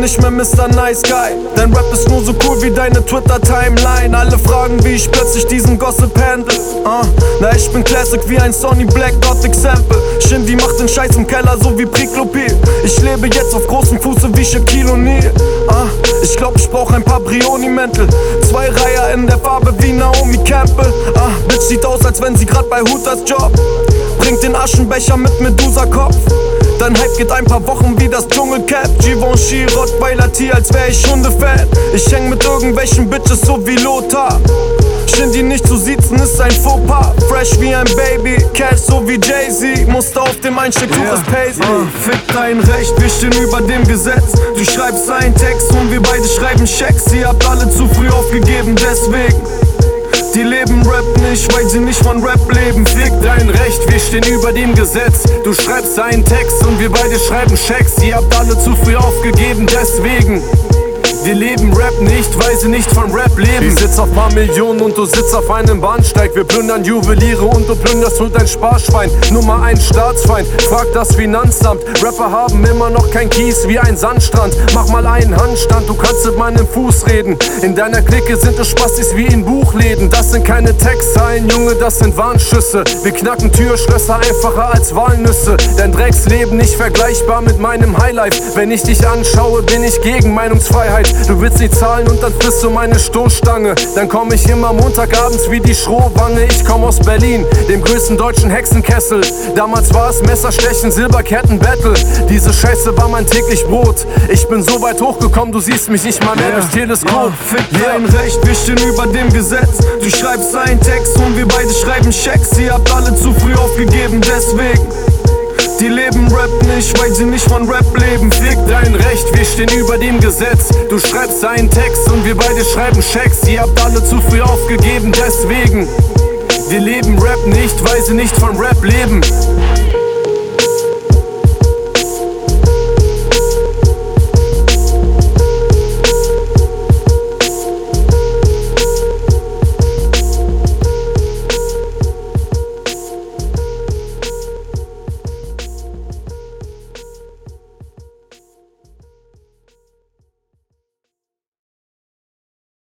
nicht mehr Mr. Nice Guy. Dein Rap ist nur so cool wie deine Twitter-Timeline. Alle fragen, wie ich plötzlich diesen Gossip handle. Na, ich bin Classic wie ein Sony Black Gothic Sample. Shindy macht den Scheiß im Keller, so wie Priklopil. Ich lebe jetzt auf großem Fuße wie Shaquille O'Neal. Ich glaub, ich brauch ein paar Brioni-Mäntel. 2 Reiher in der Farbe wie Naomi Campbell. Bitch sieht aus, als wenn sie grad bei Hooters Job. Bringt den Aschenbecher mit Medusa-Kopf. Dein Hype geht ein paar Wochen wie das Dschungelcap. Givenchy, Rottweiler Tee, als wär ich Hundefan. Ich häng mit irgendwelchen Bitches so wie Lothar. Shindy nicht zu siezen ist ein Fauxpas. Fresh wie ein Baby, Cash so wie Jay-Z. Musste auf dem Einstieg, Tuch ist Paisley. Fick dein Recht, wir stehen über dem Gesetz. Du schreibst einen Text und wir beide schreiben Schecks. Ihr habt alle zu früh aufgegeben, deswegen. Die leben Rap nicht, weil sie nicht von Rap leben. Fick dein Recht, wir stehen über dem Gesetz. Du schreibst einen Text und wir beide schreiben Schecks. Ihr habt alle zu früh aufgegeben, deswegen. Wir leben Rap nicht, weil sie nicht von Rap leben. Ich sitz auf paar Millionen und du sitzt auf einem Bahnsteig. Wir plündern Juweliere und du plünderst nur dein Sparschwein. Nummer 1 Staatsfeind, frag das Finanzamt. Rapper haben immer noch kein Kies wie ein Sandstrand. Mach mal einen Handstand, du kannst mit meinem Fuß reden. In deiner Clique sind es Spastis wie in Buchläden. Das sind keine Textzeilen, Junge, das sind Warnschüsse. Wir knacken Türschlösser einfacher als Walnüsse. Dein Drecksleben nicht vergleichbar mit meinem Highlife. Wenn ich dich anschaue, bin ich gegen Meinungsfreiheit. Du willst nicht zahlen und dann frisst du meine Stoßstange. Dann komm ich immer montagabends wie die Schrohwange. Ich komm aus Berlin, dem größten deutschen Hexenkessel. Damals war es Messerstechen, Silberketten-Battle. Diese Scheiße war mein täglich Brot. Ich bin so weit hochgekommen, du siehst mich nicht mal mehr durchs Teleskop. Fick dein Recht, wir stehen über dem Gesetz. Du schreibst einen Text und wir beide schreiben Schecks. Ihr habt alle zu früh aufgegeben, deswegen. Die leben Rap nicht, weil sie nicht von Rap leben. Fick dein Recht, wir stehen über dem Gesetz. Du schreibst einen Text und wir beide schreiben Schecks. Ihr habt alle zu früh aufgegeben, deswegen. Wir leben Rap nicht, weil sie nicht von Rap leben.